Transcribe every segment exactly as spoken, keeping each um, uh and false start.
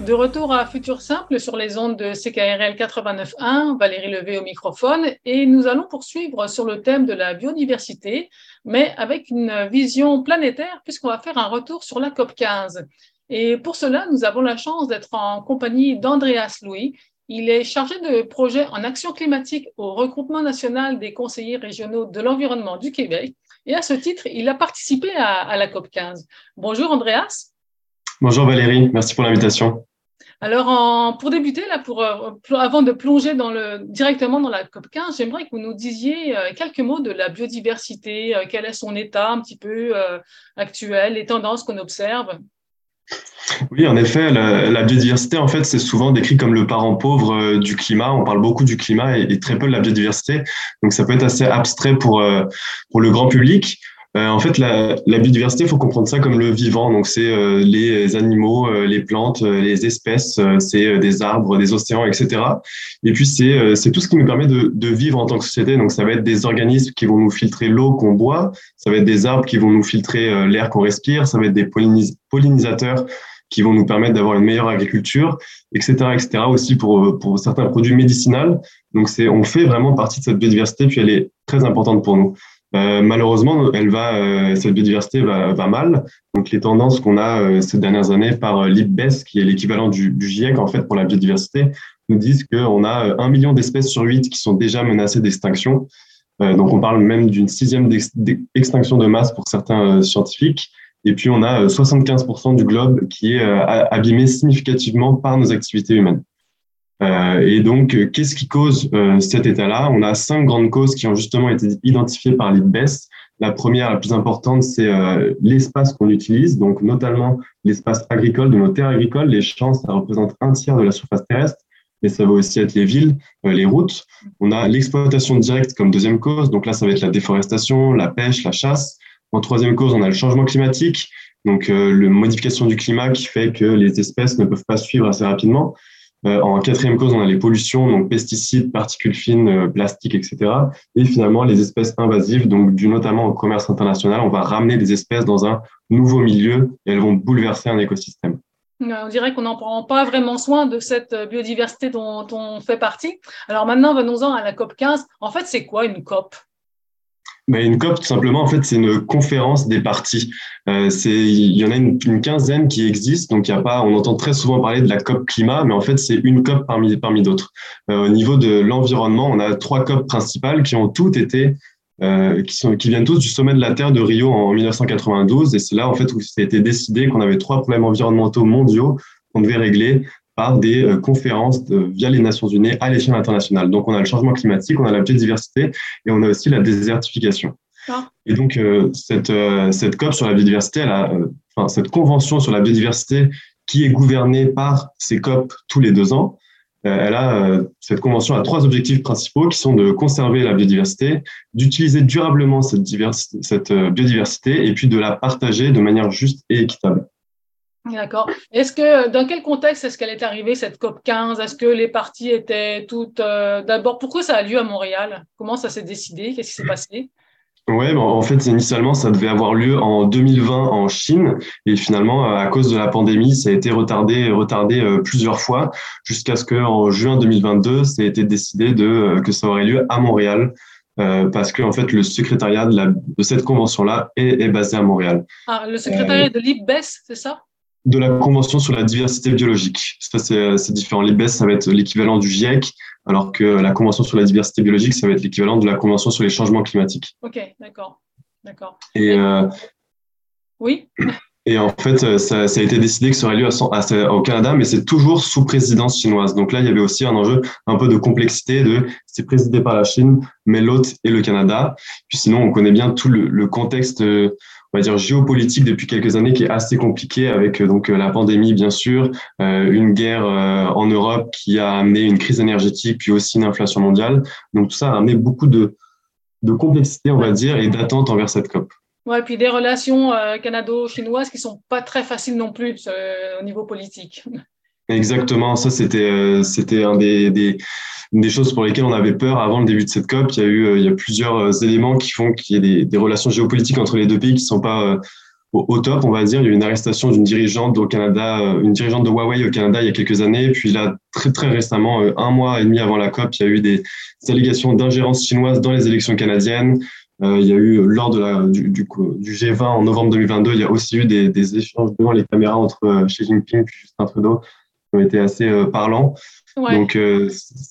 De retour à Futur Simple sur les ondes de C K R L quatre-vingt-neuf point un, Valérie Levé au microphone, et nous allons poursuivre sur le thème de la biodiversité, mais avec une vision planétaire, puisqu'on va faire un retour sur la COP quinze. Et pour cela, nous avons la chance d'être en compagnie d'Andreas Louis. Il est chargé de projet en action climatique au regroupement national des conseillers régionaux de l'environnement du Québec, et à ce titre, il a participé à, à la COP quinze. Bonjour Andreas. Bonjour Valérie, merci pour l'invitation. Alors, en, pour débuter, là, pour, pour, avant de plonger dans le, directement dans la COP quinze, j'aimerais que vous nous disiez euh, quelques mots de la biodiversité, euh, quel est son état un petit peu euh, actuel, les tendances qu'on observe. Oui, en effet, la, la biodiversité, en fait, c'est souvent décrit comme le parent pauvre euh, du climat. On parle beaucoup du climat et, et très peu de la biodiversité. Donc, ça peut être assez abstrait pour, euh, pour le grand public. Euh, en fait, la, la biodiversité, il faut comprendre ça comme le vivant. Donc, c'est euh, les animaux, euh, les plantes, euh, les espèces, euh, c'est euh, des arbres, des océans, et cetera. Et puis, c'est euh, c'est tout ce qui nous permet de, de vivre en tant que société. Donc, ça va être des organismes qui vont nous filtrer l'eau qu'on boit. Ça va être des arbres qui vont nous filtrer euh, l'air qu'on respire. Ça va être des pollinis- pollinisateurs qui vont nous permettre d'avoir une meilleure agriculture, et cetera, et cetera. Aussi pour, pour certains produits médicinaux. Donc, c'est, on fait vraiment partie de cette biodiversité, puis elle est très importante pour nous. Euh, malheureusement, elle va, euh, cette biodiversité va, va mal. Donc, les tendances qu'on a euh, ces dernières années par euh, l'I P B E S, qui est l'équivalent du, du GIEC en fait pour la biodiversité, nous disent qu'on a un million d'espèces sur huit qui sont déjà menacées d'extinction. Euh, donc, on parle même d'une sixième extinction de masse pour certains euh, scientifiques. Et puis, on a soixante-quinze pour cent du globe qui est euh, abîmé significativement par nos activités humaines. Euh, et donc, euh, qu'est-ce qui cause euh, cet état-là? On a cinq grandes causes qui ont justement été identifiées par l'I P B E S. La première, la plus importante, c'est euh, l'espace qu'on utilise, donc notamment l'espace agricole de nos terres agricoles. Les champs, ça représente un tiers de la surface terrestre, mais ça va aussi être les villes, euh, les routes. On a l'exploitation directe comme deuxième cause, donc là, ça va être la déforestation, la pêche, la chasse. En troisième cause, on a le changement climatique, donc euh, la modification du climat qui fait que les espèces ne peuvent pas suivre assez rapidement. Euh, en quatrième cause, on a les pollutions, donc pesticides, particules fines, euh, plastiques, et cetera. Et finalement, les espèces invasives, donc dû notamment au commerce international, on va ramener des espèces dans un nouveau milieu et elles vont bouleverser un écosystème. On dirait qu'on n'en prend pas vraiment soin de cette biodiversité dont on fait partie. Alors maintenant, venons-en à la COP quinze. En fait, c'est quoi une COP? Mais une COP, tout simplement, en fait, c'est une conférence des parties. Euh, c'est, il y en a une, une quinzaine qui existent, donc il y a pas, on entend très souvent parler de la COP climat, mais en fait, c'est une COP parmi, parmi d'autres. Euh, au niveau de l'environnement, on a trois COP principales qui ont toutes été, euh, qui sont, qui viennent tous du sommet de la Terre de Rio en mille neuf cent quatre-vingt-douze, et c'est là, en fait, où ça a été décidé qu'on avait trois problèmes environnementaux mondiaux qu'on devait régler par des euh, conférences de, via les Nations Unies à l'échelle internationale. Donc, on a le changement climatique, on a la biodiversité et on a aussi la désertification. Ah. Et donc, euh, cette, euh, cette COP sur la biodiversité, elle a, euh, enfin, cette convention sur la biodiversité qui est gouvernée par ces COP tous les deux ans, euh, elle a, euh, cette convention a trois objectifs principaux qui sont de conserver la biodiversité, d'utiliser durablement cette, diversité, cette euh, biodiversité et puis de la partager de manière juste et équitable. D'accord. Est-ce que, dans quel contexte est-ce qu'elle est arrivée, cette COP quinze? Est-ce que les parties étaient toutes… Euh, d'abord, pourquoi ça a lieu à Montréal? Comment ça s'est décidé? Qu'est-ce qui s'est passé? Ouais, bon, en fait, initialement, ça devait avoir lieu en deux mille vingt en Chine. Et finalement, à cause de la pandémie, ça a été retardé, retardé euh, plusieurs fois jusqu'à ce qu'en juin deux mille vingt-deux, ça ait été décidé de, euh, que ça aurait lieu à Montréal. Euh, parce que en fait le secrétariat de, la, de cette convention-là est, est basé à Montréal. Ah, le secrétariat euh, de l'I P B E S, c'est ça? De la Convention sur la diversité biologique. Ça, c'est, c'est différent. L'I P B E S, ça va être l'équivalent du GIEC, alors que la Convention sur la diversité biologique, ça va être l'équivalent de la Convention sur les changements climatiques. Ok, d'accord. d'accord. Et, et... Euh, oui. Et en fait, ça, ça a été décidé que ça aurait lieu à, à, au Canada, mais c'est toujours sous présidence chinoise. Donc là, il y avait aussi un enjeu un peu de complexité de c'est présidé par la Chine, mais l'hôte est le Canada. Puis sinon, on connaît bien tout le, le contexte, on va dire géopolitique depuis quelques années qui est assez compliqué avec donc la pandémie, bien sûr, euh, une guerre euh, en Europe qui a amené une crise énergétique, puis aussi une inflation mondiale. Donc tout ça a amené beaucoup de, de complexité, on va dire, et d'attente envers cette COP. Ouais, puis des relations euh, canado-chinoises qui sont pas très faciles non plus euh, au niveau politique. Exactement, ça c'était euh, c'était un des, des des choses pour lesquelles on avait peur avant le début de cette COP. Il y a eu euh, il y a plusieurs éléments qui font qu'il y ait des, des relations géopolitiques entre les deux pays qui sont pas euh, au, au top, on va dire. Il y a eu une arrestation d'une dirigeante au Canada, euh, une dirigeante de Huawei au Canada il y a quelques années. Puis là, très, très récemment, euh, un mois et demi avant la COP, il y a eu des, des allégations d'ingérence chinoise dans les élections canadiennes. Euh, il y a eu, lors de la, du, du, du G vingt en novembre deux mille vingt-deux, il y a aussi eu des, des échanges devant les caméras entre euh, Xi Jinping et Justin Trudeau qui ont été assez euh, parlants. Ouais. Donc, euh,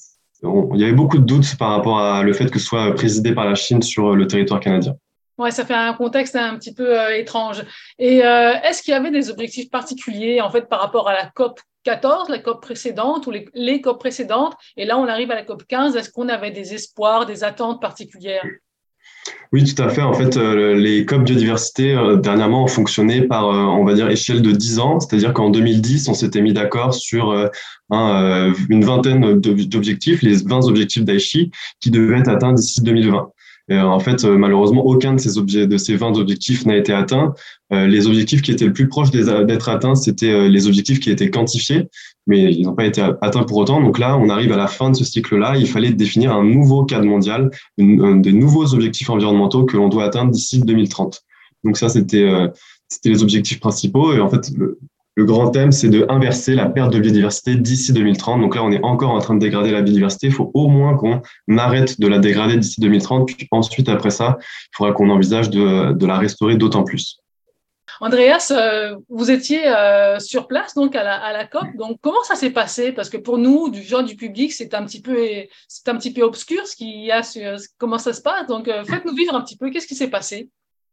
on, il y avait beaucoup de doutes par rapport à le fait que ce soit présidé par la Chine sur le territoire canadien. Ouais, ça fait un contexte un petit peu euh, étrange. Et euh, est-ce qu'il y avait des objectifs particuliers en fait par rapport à la COP quatorze, la COP précédente ou les, les COP précédentes? Et là, on arrive à la COP quinze. Est-ce qu'on avait des espoirs, des attentes particulières? Oui, tout à fait. En fait, euh, les COP biodiversité, euh, dernièrement, ont fonctionné par, euh, on va dire, échelle de dix ans. C'est-à-dire qu'en deux mille dix, on s'était mis d'accord sur euh, un, euh, une vingtaine d'objectifs, les vingt objectifs d'Aichi, qui devaient être atteints d'ici deux mille vingt. Et, euh, en fait, euh, malheureusement, aucun de ces, objets, de ces vingt objectifs n'a été atteint. Euh, les objectifs qui étaient le plus proches d'être atteints, c'était euh, les objectifs qui étaient quantifiés, mais ils n'ont pas été atteints pour autant. Donc là, on arrive à la fin de ce cycle-là. Il fallait définir un nouveau cadre mondial, une, un, des nouveaux objectifs environnementaux que l'on doit atteindre d'ici deux mille trente. Donc ça, c'était euh, c'était les objectifs principaux. Et en fait, le, le grand thème, c'est de inverser la perte de biodiversité d'ici deux mille trente. Donc là, on est encore en train de dégrader la biodiversité. Il faut au moins qu'on arrête de la dégrader d'ici deux mille trente. Puis ensuite, après ça, il faudra qu'on envisage de, de la restaurer d'autant plus. Andreas, euh, vous étiez euh, sur place donc à la, à la COP. Donc comment ça s'est passé? Parce que pour nous, du genre du public, c'est un petit peu, c'est un petit peu obscur ce qu'il y a sur comment ça se passe. Donc euh, faites-nous vivre un petit peu. Qu'est-ce qui s'est passé?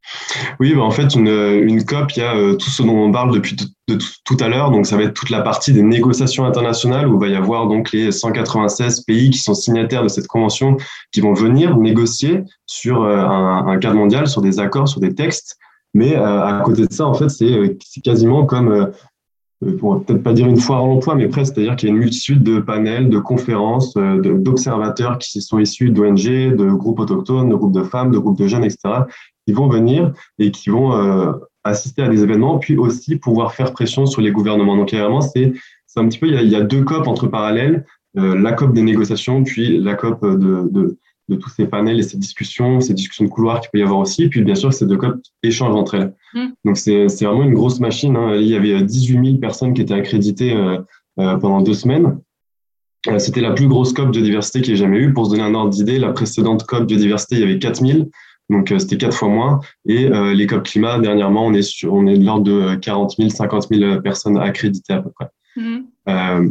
Oui, bah en fait, une, une COP, il y a euh, tout ce dont on parle depuis tout, de tout, tout à l'heure. Donc, ça va être toute la partie des négociations internationales où il va y avoir donc les cent quatre-vingt-seize pays qui sont signataires de cette convention qui vont venir négocier sur euh, un, un cadre mondial, sur des accords, sur des textes. Mais euh, à côté de ça, en fait, c'est quasiment comme, euh, on va peut-être pas dire une foire à l'emploi, mais presque, c'est-à-dire qu'il y a une multitude de panels, de conférences, euh, d'observateurs qui sont issus d'O N G, de groupes autochtones, de groupes de femmes, de groupes de jeunes, et cetera, qui vont venir et qui vont euh, assister à des événements, puis aussi pouvoir faire pression sur les gouvernements. Donc, vraiment, c'est un petit peu, il y a, il y a deux COP entre parallèles, euh, la COP des négociations, puis la COP de, de de tous ces panels et ces discussions, ces discussions de couloir qu'il peut y avoir aussi. Et puis, bien sûr, ces deux COP échangent entre elles. Mmh. Donc, c'est vraiment une grosse machine. Hein. Il y avait dix-huit mille personnes qui étaient accréditées euh, euh, pendant deux semaines. Euh, C'était la plus grosse COP biodiversité qu'il y ait jamais eu. Pour se donner un ordre d'idée, la précédente COP biodiversité, il y avait quatre mille. Donc, euh, c'était quatre fois moins. Et euh, les COP climat, dernièrement, on est, sur, on est de l'ordre de quarante mille, cinquante mille personnes accréditées à peu près. Mmh. Euh,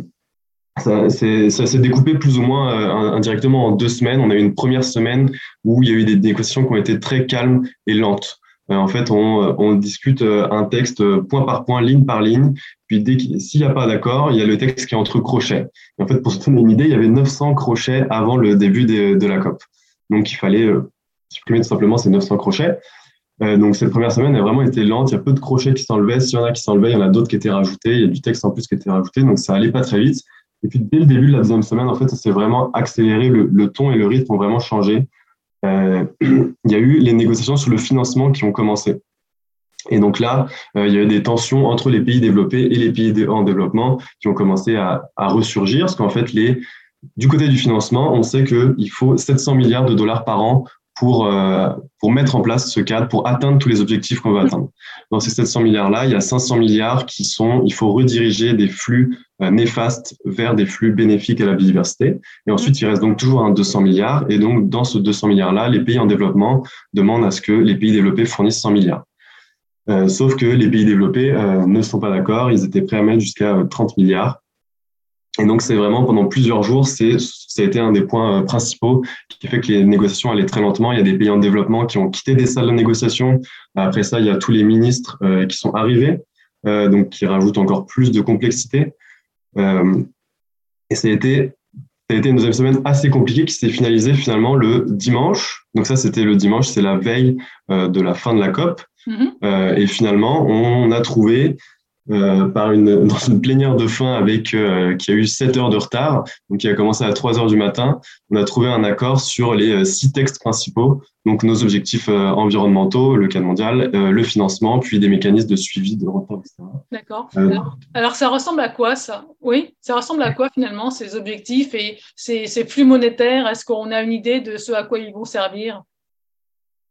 Ça s'est découpé plus ou moins euh, indirectement en deux semaines. On a eu une première semaine où il y a eu des négociations qui ont été très calmes et lentes. Euh, en fait, on, on discute un texte point par point, ligne par ligne. Puis dès qu'il s'il n'y a pas d'accord, il y a le texte qui est entre crochets. Et en fait, pour se donner une idée, il y avait neuf cents crochets avant le début de, de la COP. Donc, il fallait euh, supprimer tout simplement ces neuf cents crochets. Euh, donc, cette première semaine a vraiment été lente. Il y a peu de crochets qui s'enlevaient. S'il y en a qui s'enlevaient, il y en a d'autres qui étaient rajoutés. Il y a du texte en plus qui était rajouté. Donc, ça allait pas très vite. Et puis, dès le début de la deuxième semaine, en fait, ça s'est vraiment accéléré. Le, le ton et le rythme ont vraiment changé. Euh, il y a eu les négociations sur le financement qui ont commencé. Et donc là, euh, il y a eu des tensions entre les pays développés et les pays en développement qui ont commencé à, à ressurgir. Parce qu'en fait, les, du côté du financement, on sait qu'il faut sept cents milliards de dollars par an pour, euh, pour mettre en place ce cadre, pour atteindre tous les objectifs qu'on veut atteindre. Dans ces sept cents milliards-là, il y a cinq cents milliards qui sont, il faut rediriger des flux euh, néfastes vers des flux bénéfiques à la biodiversité. Et ensuite, il reste donc toujours un deux cents milliards. Et donc, dans ce deux cents milliards-là, les pays en développement demandent à ce que les pays développés fournissent cent milliards. Euh, sauf que les pays développés euh, ne sont pas d'accord. Ils étaient prêts à mettre jusqu'à euh, trente milliards. Et donc, c'est vraiment pendant plusieurs jours, c'est, ça a été un des points euh, principaux qui fait que les négociations allaient très lentement. Il y a des pays en développement qui ont quitté des salles de négociation. Après ça, il y a tous les ministres euh, qui sont arrivés, euh, donc qui rajoutent encore plus de complexité. Euh, et ça a été, ça a été une deuxième semaine assez compliquée qui s'est finalisée finalement le dimanche. Donc ça, c'était le dimanche, c'est la veille euh, de la fin de la COP. Mmh. Euh, et finalement, on a trouvé Euh, par une, dans une plénière de fin avec, euh, qui a eu sept heures de retard, donc qui a commencé à trois heures du matin, on a trouvé un accord sur les euh, six textes principaux, donc nos objectifs euh, environnementaux, le cadre mondial, euh, le financement, puis des mécanismes de suivi de retard, et cetera. D'accord. Euh, alors, alors, ça ressemble à quoi, ça? Oui, ça ressemble à quoi, finalement, ces objectifs et ces, ces flux monétaires? Est-ce qu'on a une idée de ce à quoi ils vont servir?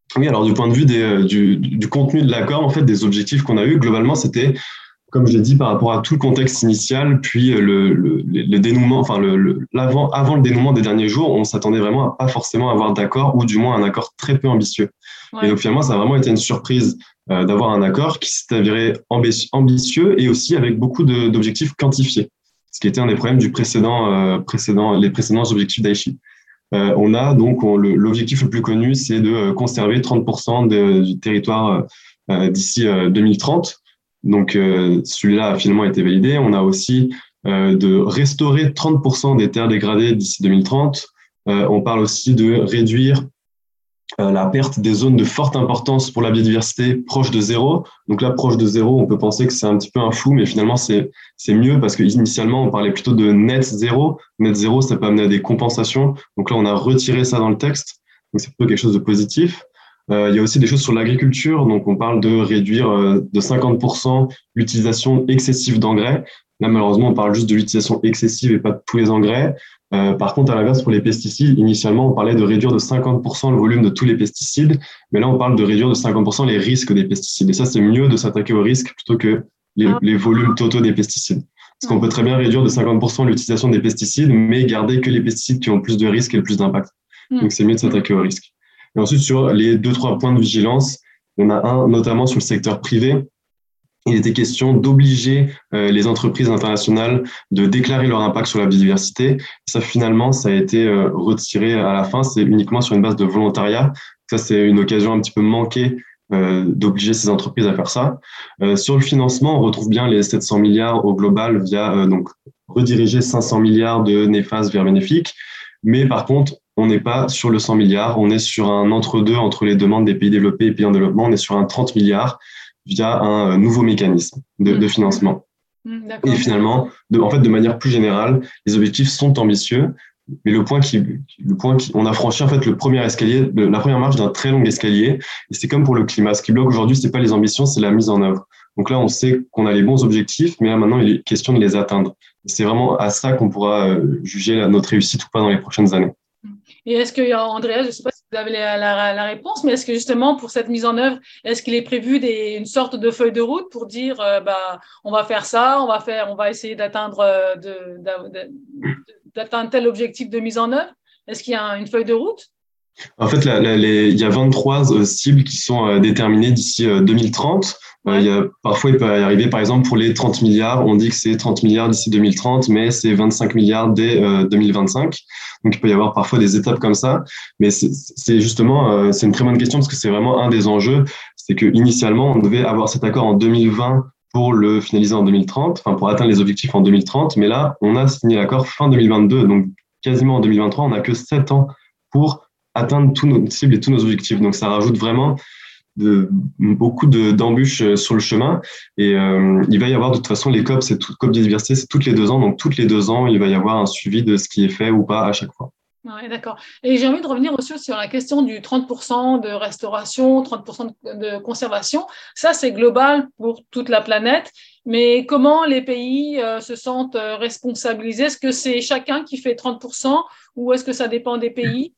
Oui, alors du point de vue des, du, du contenu de l'accord, en fait, des objectifs qu'on a eus, globalement, c'était, comme je l'ai dit, par rapport à tout le contexte initial, puis le, le, le dénouement, enfin, le, le, l'avant, avant le dénouement des derniers jours, on s'attendait vraiment à pas forcément avoir d'accord, ou du moins un accord très peu ambitieux. Ouais. Et donc, finalement, ça a vraiment été une surprise euh, d'avoir un accord qui s'est avéré ambitieux et aussi avec beaucoup de, d'objectifs quantifiés, ce qui était un des problèmes du précédent, euh, précédent les précédents objectifs d'Aichi. Euh, on a donc on, le, l'objectif le plus connu, c'est de conserver trente pour cent de, du territoire euh, d'ici euh, deux mille trente. Donc euh, celui-là a finalement été validé. On a aussi euh, de restaurer trente pour cent des terres dégradées d'ici deux mille trente. Euh, on parle aussi de réduire euh, la perte des zones de forte importance pour la biodiversité proche de zéro. Donc là, proche de zéro, on peut penser que c'est un petit peu un flou, mais finalement, c'est, c'est mieux parce qu'initialement, on parlait plutôt de net zéro. Net zéro, ça peut amener à des compensations. Donc là, on a retiré ça dans le texte. Donc c'est plutôt quelque chose de positif. Euh, il y a aussi des choses sur l'agriculture. Donc on parle de réduire euh, de cinquante pour cent l'utilisation excessive d'engrais. Là, malheureusement, on parle juste de l'utilisation excessive et pas de tous les engrais. Euh, par contre, à l'inverse, pour les pesticides, initialement, on parlait de réduire de cinquante pour cent le volume de tous les pesticides, mais là, on parle de réduire de cinquante pour cent les risques des pesticides. Et ça, c'est mieux de s'attaquer aux risques plutôt que les, ah. les volumes totaux des pesticides. Parce qu'on peut très bien réduire de cinquante pour cent l'utilisation des pesticides, mais garder que les pesticides qui ont le plus de risques et le plus d'impact. Donc, c'est mieux de s'attaquer aux risques. Et ensuite, sur les deux, trois points de vigilance, il y en a un, notamment sur le secteur privé. Il était question d'obliger euh, les entreprises internationales de déclarer leur impact sur la biodiversité. Ça, finalement, ça a été euh, retiré à la fin. C'est uniquement sur une base de volontariat. Ça, c'est une occasion un petit peu manquée euh, d'obliger ces entreprises à faire ça. Euh, sur le financement, on retrouve bien les sept cents milliards au global via euh, donc rediriger cinq cents milliards de néfastes vers bénéfiques. Mais par contre, on n'est pas sur le cent milliards. On est sur un entre-deux entre les demandes des pays développés et pays en développement. On est sur un trente milliards via un nouveau mécanisme de, de financement. D'accord. Et finalement, de, en fait, de manière plus générale, les objectifs sont ambitieux, mais le point qui, le point qui, on a franchi en fait le premier escalier, la première marche d'un très long escalier. Et c'est comme pour le climat. Ce qui bloque aujourd'hui, c'est pas les ambitions, c'est la mise en œuvre. Donc là, on sait qu'on a les bons objectifs, mais là maintenant, il est question de les atteindre. Et c'est vraiment à ça qu'on pourra juger la, notre réussite ou pas dans les prochaines années. Et est-ce que, Andrea, je ne sais pas si vous avez la, la, la réponse, mais est-ce que justement pour cette mise en œuvre, est-ce qu'il est prévu des, une sorte de feuille de route pour dire, euh, bah, on va faire ça, on va faire, on va essayer d'atteindre, de, de, de, d'atteindre tel objectif de mise en œuvre? Est-ce qu'il y a une feuille de route? En fait, la, la, les, il y a vingt-trois euh, cibles qui sont euh, déterminées d'ici euh, deux mille trente. Ouais. Euh, il y a, parfois, il peut y arriver, par exemple, pour les trente milliards, on dit que c'est trente milliards d'ici deux mille trente, mais c'est vingt-cinq milliards dès euh, deux mille vingt-cinq. Donc, il peut y avoir parfois des étapes comme ça. Mais c'est, c'est justement, euh, c'est une très bonne question parce que c'est vraiment un des enjeux. C'est que initialement, on devait avoir cet accord en deux mille vingt pour le finaliser en deux mille trente, enfin, pour atteindre les objectifs en deux mille trente. Mais là, on a signé l'accord fin deux mille vingt-deux. Donc, quasiment en deux mille vingt-trois, on n'a que sept ans pour atteindre tous nos cibles et tous nos objectifs. Donc, ça rajoute vraiment de, beaucoup de, d'embûches sur le chemin. Et euh, il va y avoir de toute façon les C O P, c'est tout, C O P biodiversité, c'est toutes les deux ans. Donc, toutes les deux ans, il va y avoir un suivi de ce qui est fait ou pas à chaque fois. Oui, d'accord. Et j'ai envie de revenir aussi sur la question du trente pour cent de restauration, trente pour cent de conservation. Ça, c'est global pour toute la planète. Mais comment les pays euh, se sentent responsabilisés? Est-ce que c'est chacun qui fait trente pour cent ou est-ce que ça dépend des pays?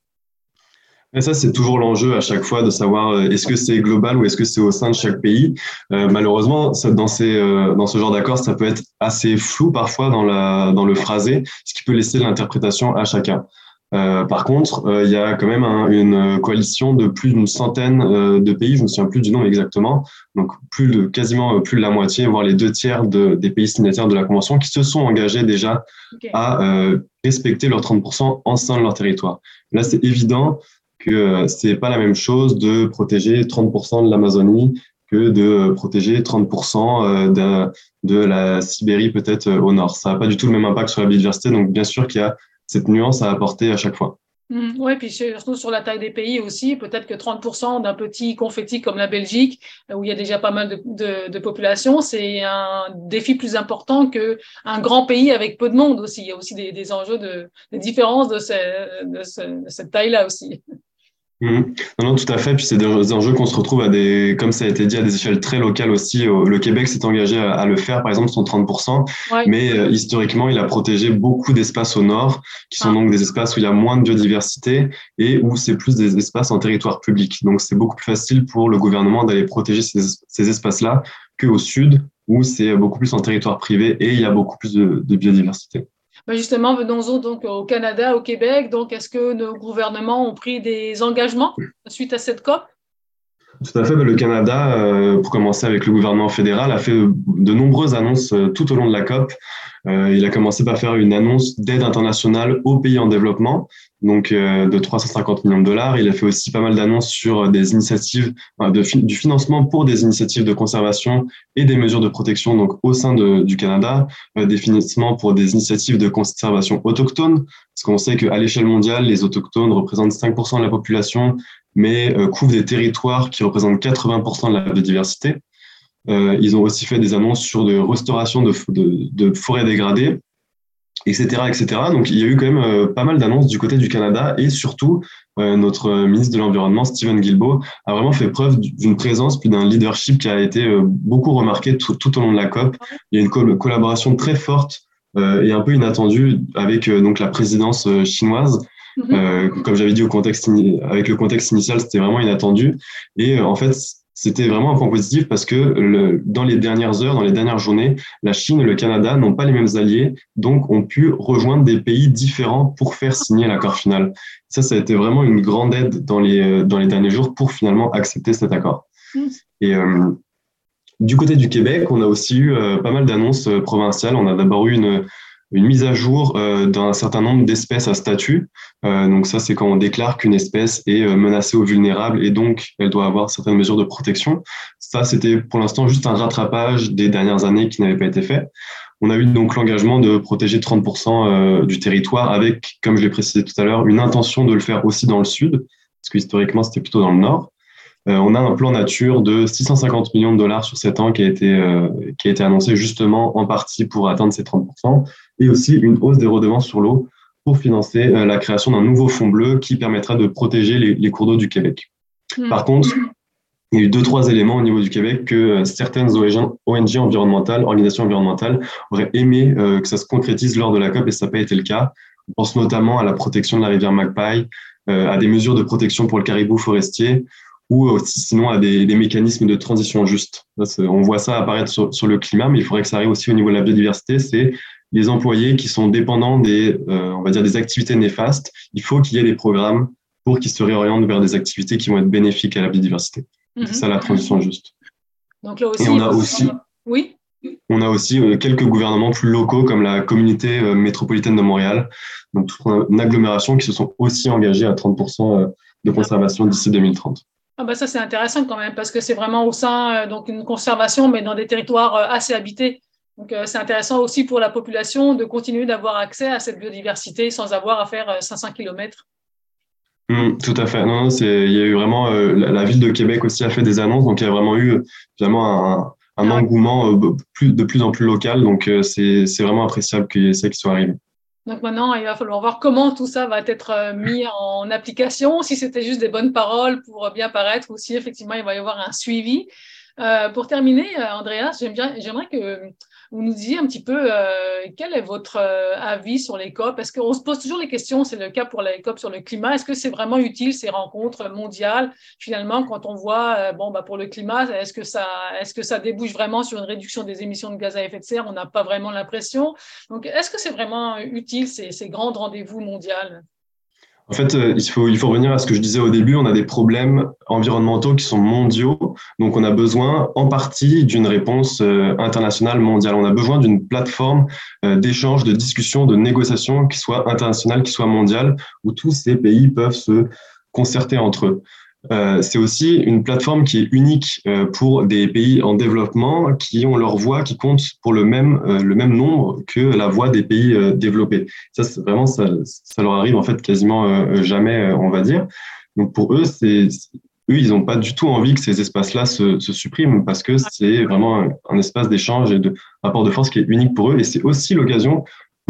Et ça, c'est toujours l'enjeu à chaque fois de savoir est-ce que c'est global ou est-ce que c'est au sein de chaque pays. Euh, malheureusement, ça, dans, ces, euh, dans ce genre d'accord, ça peut être assez flou parfois dans, la, dans le phrasé, ce qui peut laisser l'interprétation à chacun. Euh, par contre, euh, il y a quand même un, une coalition de plus d'une centaine euh, de pays, je ne me souviens plus du nom exactement, donc plus de quasiment plus de la moitié, voire les deux tiers de, des pays signataires de la Convention qui se sont engagés déjà okay. à euh, respecter leurs trente pour cent en sein de leur territoire. Là, c'est évident que c'est pas la même chose de protéger trente pour cent de l'Amazonie que de protéger trente pour cent de, de la Sibérie peut-être au nord. Ça n'a pas du tout le même impact sur la biodiversité, donc bien sûr qu'il y a cette nuance à apporter à chaque fois. Mmh, oui, puis surtout sur la taille des pays aussi, peut-être que trente pour cent d'un petit confetti comme la Belgique, où il y a déjà pas mal de, de, de population, c'est un défi plus important qu'un grand pays avec peu de monde aussi. Il y a aussi des, des enjeux, de, des différences de, ce, de, ce, de cette taille-là aussi. Mhm. Non, non, tout à fait. Puis c'est des, des enjeux qu'on se retrouve à des, comme ça a été dit, à des échelles très locales aussi. Euh, Le Québec s'est engagé à, à le faire, par exemple, son trente pour cent. Oui. Mais euh, historiquement, il a protégé beaucoup d'espaces au nord, qui sont Ah, donc des espaces où il y a moins de biodiversité et où c'est plus des espaces en territoire public. Donc c'est beaucoup plus facile pour le gouvernement d'aller protéger ces, ces espaces-là qu'au sud, où c'est beaucoup plus en territoire privé et il y a beaucoup plus de, de biodiversité. ben justement, venons-en donc au Canada, au Québec. Donc, est-ce que nos gouvernements ont pris des engagements suite à cette COP? Tout à fait. Le Canada, euh, pour commencer avec le gouvernement fédéral, a fait de nombreuses annonces euh, tout au long de la COP. Euh, il a commencé par faire une annonce d'aide internationale aux pays en développement, donc euh, de trois cent cinquante millions de dollars. Il a fait aussi pas mal d'annonces sur des initiatives, enfin, de, du financement pour des initiatives de conservation et des mesures de protection donc au sein de, du Canada, euh, des financements pour des initiatives de conservation autochtone, parce qu'on sait qu'à l'échelle mondiale, les autochtones représentent cinq pour cent de la population, mais euh, couvrent des territoires qui représentent quatre-vingts pour cent de la biodiversité. Euh, ils ont aussi fait des annonces sur de restauration de, de, de forêts dégradées, et cetera, et cetera. Donc, il y a eu quand même euh, pas mal d'annonces du côté du Canada et surtout, euh, notre ministre de l'Environnement, Stephen Guilbeault, a vraiment fait preuve d'une présence puis d'un leadership qui a été euh, beaucoup remarqué tout, tout au long de la COP. Il y a une co collaboration très forte euh, et un peu inattendue avec euh, donc la présidence euh, chinoise. Mm-hmm. Euh, comme j'avais dit au contexte avec le contexte initial, c'était vraiment inattendu. Et euh, en fait, c'était vraiment un point positif parce que le, dans les dernières heures, dans les dernières journées, la Chine et le Canada n'ont pas les mêmes alliés, donc ont pu rejoindre des pays différents pour faire signer l'accord final. Ça, ça a été vraiment une grande aide dans les, dans les derniers jours pour finalement accepter cet accord. Et euh, du côté du Québec, on a aussi eu euh, pas mal d'annonces euh, provinciales. On a d'abord eu une, une mise à jour euh, d'un certain nombre d'espèces à statut. Euh, donc ça, c'est quand on déclare qu'une espèce est euh, menacée ou vulnérable et donc elle doit avoir certaines mesures de protection. Ça, c'était pour l'instant juste un rattrapage des dernières années qui n'avait pas été fait. On a eu donc l'engagement de protéger trente pour cent euh, du territoire avec, comme je l'ai précisé tout à l'heure, une intention de le faire aussi dans le sud, parce que historiquement, c'était plutôt dans le nord. Euh, on a un plan nature de six cent cinquante millions de dollars sur sept ans qui a été, euh, qui a été annoncé justement en partie pour atteindre ces trente pour cent et aussi une hausse des redevances sur l'eau pour financer euh, la création d'un nouveau fonds bleu qui permettra de protéger les, les cours d'eau du Québec. Mmh. Par contre, il y a eu deux, trois éléments au niveau du Québec que euh, certaines O N G environnementales, organisations environnementales, auraient aimé euh, que ça se concrétise lors de la COP et ça n'a pas été le cas. On pense notamment à la protection de la rivière Magpie, euh, à des mesures de protection pour le caribou forestier, ou aussi sinon à des, des mécanismes de transition juste. On voit ça apparaître sur, sur le climat, mais il faudrait que ça arrive aussi au niveau de la biodiversité. C'est les employés qui sont dépendants des, euh, on va dire, des activités néfastes. Il faut qu'il y ait des programmes pour qu'ils se réorientent vers des activités qui vont être bénéfiques à la biodiversité. Mm-hmm. C'est ça la transition juste. Donc là aussi, et on a aussi, oui. On a aussi euh, quelques gouvernements plus locaux comme la communauté euh, métropolitaine de Montréal, donc toute une agglomération qui se sont aussi engagés à trente pour cent de conservation d'ici deux mille trente. Ah ben ça, c'est intéressant quand même, parce que c'est vraiment au sein euh, donc une conservation, mais dans des territoires euh, assez habités. Donc, euh, c'est intéressant aussi pour la population de continuer d'avoir accès à cette biodiversité sans avoir à faire euh, cinq cents kilomètres. Mmh, tout à fait. Non, non, c'est, il y a eu vraiment, euh, la, la ville de Québec aussi a fait des annonces, donc il y a vraiment eu finalement un, un ah, engouement euh, plus, de plus en plus local. Donc, euh, c'est, c'est vraiment appréciable qu'il y ait ça qui soit arrivé. Donc maintenant, il va falloir voir comment tout ça va être mis en application, si c'était juste des bonnes paroles pour bien paraître ou si effectivement il va y avoir un suivi. Euh, pour terminer, Andreas, j'aime bien, j'aimerais que vous nous disiez un petit peu euh, quel est votre euh, avis sur les COP. Est-ce qu'on se pose toujours les questions, c'est le cas pour les COP sur le climat, est-ce que c'est vraiment utile ces rencontres mondiales finalement quand on voit, euh, bon, bah, pour le climat, est-ce que, ça, est-ce que ça débouche vraiment sur une réduction des émissions de gaz à effet de serre? On n'a pas vraiment l'impression. Donc, est-ce que c'est vraiment utile ces, ces grands rendez-vous mondiaux? En fait, il faut, il faut revenir à ce que je disais au début, on a des problèmes environnementaux qui sont mondiaux, donc on a besoin en partie d'une réponse internationale mondiale. On a besoin d'une plateforme d'échange, de discussion, de négociation qui soit internationale, qui soit mondiale, où tous ces pays peuvent se concerter entre eux. Euh, c'est aussi une plateforme qui est unique euh, pour des pays en développement qui ont leur voix qui compte pour le même, euh, le même nombre que la voix des pays euh, développés. Ça, c'est vraiment, ça, ça leur arrive en fait quasiment euh, jamais, euh, on va dire. Donc pour eux, c'est, eux, ils n'ont pas du tout envie que ces espaces-là se, se suppriment parce que c'est vraiment un, un espace d'échange et de rapport de force qui est unique pour eux. Et c'est aussi l'occasion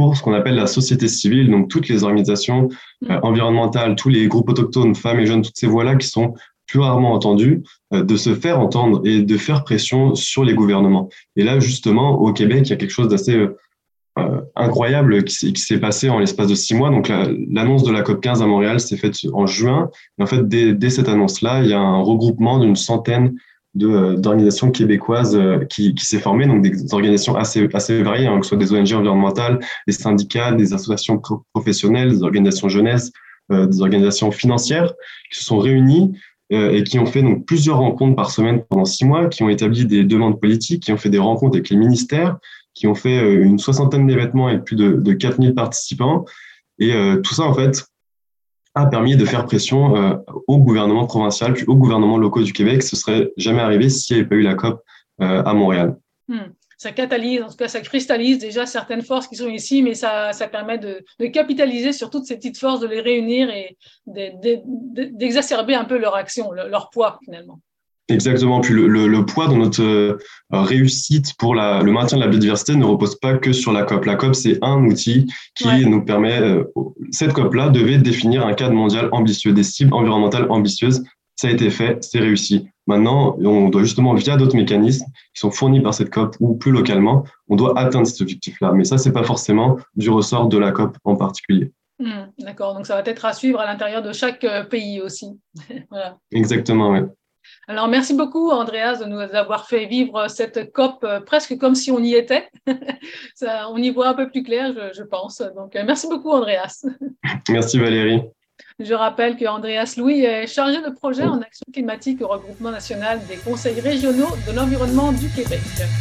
pour ce qu'on appelle la société civile, donc toutes les organisations euh, environnementales, tous les groupes autochtones, femmes et jeunes, toutes ces voix-là qui sont plus rarement entendues, euh, de se faire entendre et de faire pression sur les gouvernements. Et là, justement, au Québec, il y a quelque chose d'assez euh, euh, incroyable qui, qui s'est passé en l'espace de six mois. Donc, la, l'annonce de la COP quinze à Montréal s'est faite en juin. Et en fait, dès, dès cette annonce-là, il y a un regroupement d'une centaine de, euh, d'organisations québécoises euh, qui, qui s'est formé, donc des organisations assez, assez variées, hein, que ce soit des O N G environnementales, des syndicats, des associations pro- professionnelles, des organisations jeunesse, euh, des organisations financières, qui se sont réunies euh, et qui ont fait donc plusieurs rencontres par semaine pendant six mois, qui ont établi des demandes politiques, qui ont fait des rencontres avec les ministères, qui ont fait euh, une soixantaine d'événements avec plus de, de quatre mille participants. Et euh, tout ça, en fait, a permis de faire pression euh, au gouvernement provincial, puis aux gouvernements locaux du Québec. Ce serait jamais arrivé s'il n'y avait pas eu la COP euh, à Montréal. Hmm. Ça catalyse, en tout cas, ça cristallise déjà certaines forces qui sont ici, mais ça, ça permet de, de capitaliser sur toutes ces petites forces, de les réunir et de, de, de, d'exacerber un peu leur action, leur, leur poids, finalement. Exactement. Puis le, le, le poids de notre euh, réussite pour la, le maintien de la biodiversité ne repose pas que sur la COP. La COP, c'est un outil qui ouais. nous permet, euh, cette COP-là devait définir un cadre mondial ambitieux, des cibles environnementales ambitieuses. Ça a été fait, c'est réussi. Maintenant, on doit justement, via d'autres mécanismes qui sont fournis par cette COP ou plus localement, on doit atteindre cet objectif-là. Mais ça, c'est pas forcément du ressort de la COP en particulier. Mmh, d'accord. Donc, ça va être à suivre à l'intérieur de chaque pays aussi. Voilà. Exactement, oui. Alors, merci beaucoup, Andreas, de nous avoir fait vivre cette COP presque comme si on y était. Ça, on y voit un peu plus clair, je, je pense. Donc, merci beaucoup, Andreas. Merci, Valérie. Je rappelle que Andreas Louis est chargé de projet en action climatique au regroupement national des conseils régionaux de l'environnement du Québec.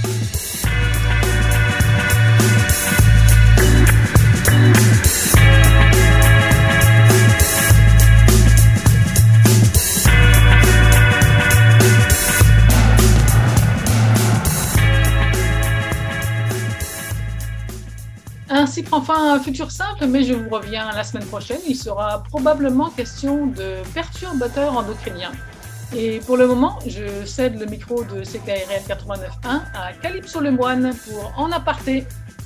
Ainsi prend fin un futur simple, mais je vous reviens la semaine prochaine. Il sera probablement question de perturbateurs endocriniens. Et pour le moment, je cède le micro de C K R L quatre-vingt-neuf point un à Calypso Lemoine pour En Aparté.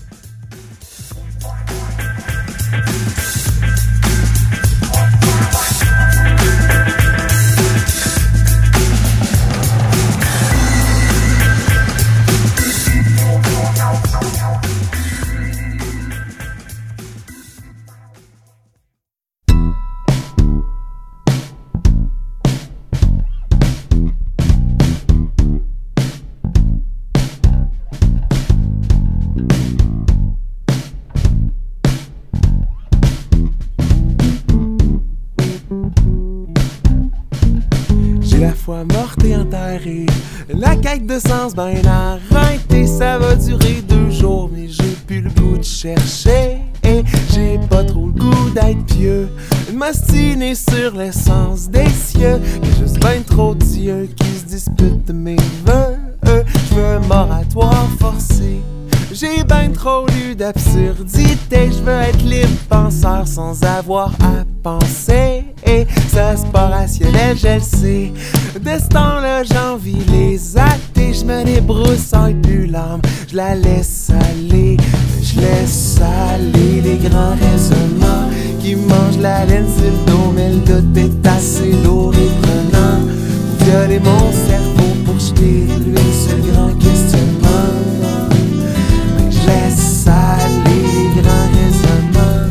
Morte et enterrée, la quête de sens ben arrêtée. Ça va durer deux jours, mais j'ai plus le goût de chercher. Et j'ai pas trop le goût d'être pieux, m'ostiner sur l'essence des cieux. Y'a juste ben trop d'yeux qui se disputent de mes vœux. J'veux un moratoire forcé, j'ai ben trop lu d'absurdité. J'veux être libre penseur sans avoir à penser. Et ça c'est pas rationnel, je le sais. De ce temps-là, j'envie les athées. J'me débroussaille plus l'âme, j'la laisse aller. J'laisse aller les grands raisonnements qui mangent la laine sur le dos. Mais le doute est assez lourd et prenant pour violer mon cerveau, pour jeter de l'huile sur le grand questionnement. Mais j'laisse aller les grands raisonnements.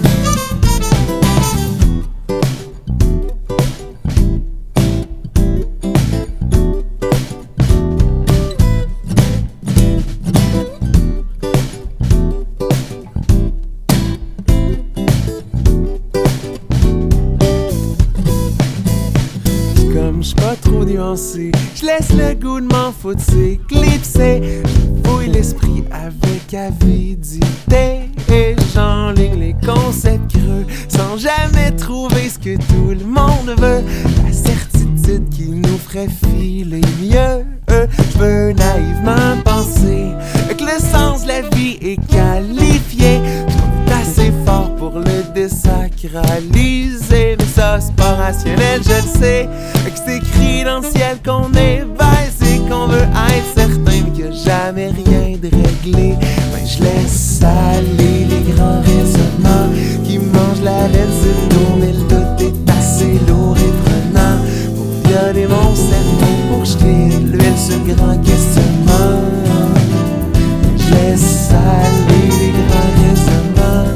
Je laisse le goût de m'en foutre s'éclipser. Je fouille l'esprit avec avidité et j'enligne les concepts creux sans jamais trouver ce que tout le monde veut. La certitude qui nous ferait filer mieux. Je veux naïvement penser que le sens de la vie est qualifié. On est assez fort pour le désacraliser. Mais ça c'est pas rationnel, je le sais. Que c'est écrit dans le ciel qu'on est baisé, qu'on veut être certain qu'il n'y a jamais rien de réel. réglé. Ben je laisse aller les grands raisonnements qui mangent la laine sur le dos, mais le tout est assez lourd et prenant pour violer mon cerveau, pour jeter de l'huile sur le grand questionnement. Ben je laisse aller les grands raisonnements.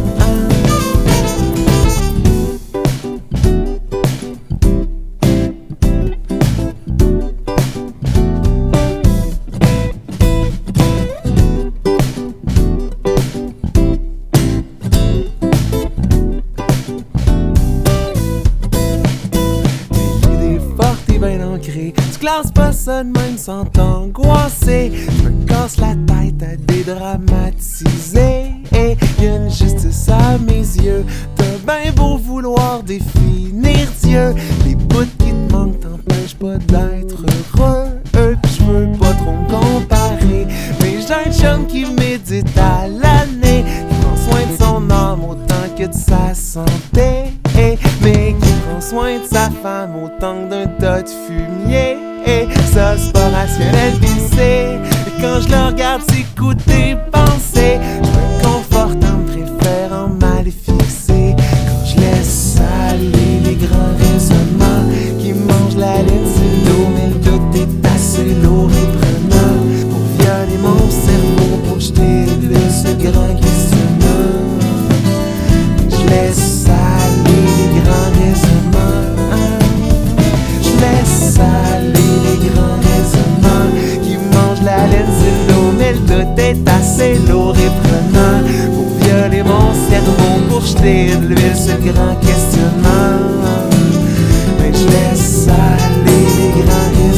Tu classes pas ça de même sans t'angoisser. Je me casse la tête à dédramatiser. Et y'a une justice à mes yeux. T'as ben beau vouloir définir Dieu, les bouts qui te manquent t'empêchent pas d'être heureux. Pis je veux pas trop me comparer, mais j'ai un chum qui médite à l'année, qui prend soin de son âme autant que de sa santé, mais qui prend soin de sa femme autant que d'un tas de fumier. Et ça c'est pas rationnel pis c'est, et quand je le regarde s'écouter penser, je me conforte en me préférant mal fixé. Quand je laisse aller les grands raisonnements qui mangent la laine sur le dos, mais le tout est assez lourd et prenant pour violer mon cerveau, pour jeter de l'huile sur le grand questionnement. Je laisse aller les grands raisonnements. Je laisse aller les grands raisonnements qui mangent la laine sur le dos, mais le tout est assez lourd et prenant pour violer mon cerveau, pour jeter de l'huile sur le grand questionnement. Mais je laisse aller les grands raisonnements.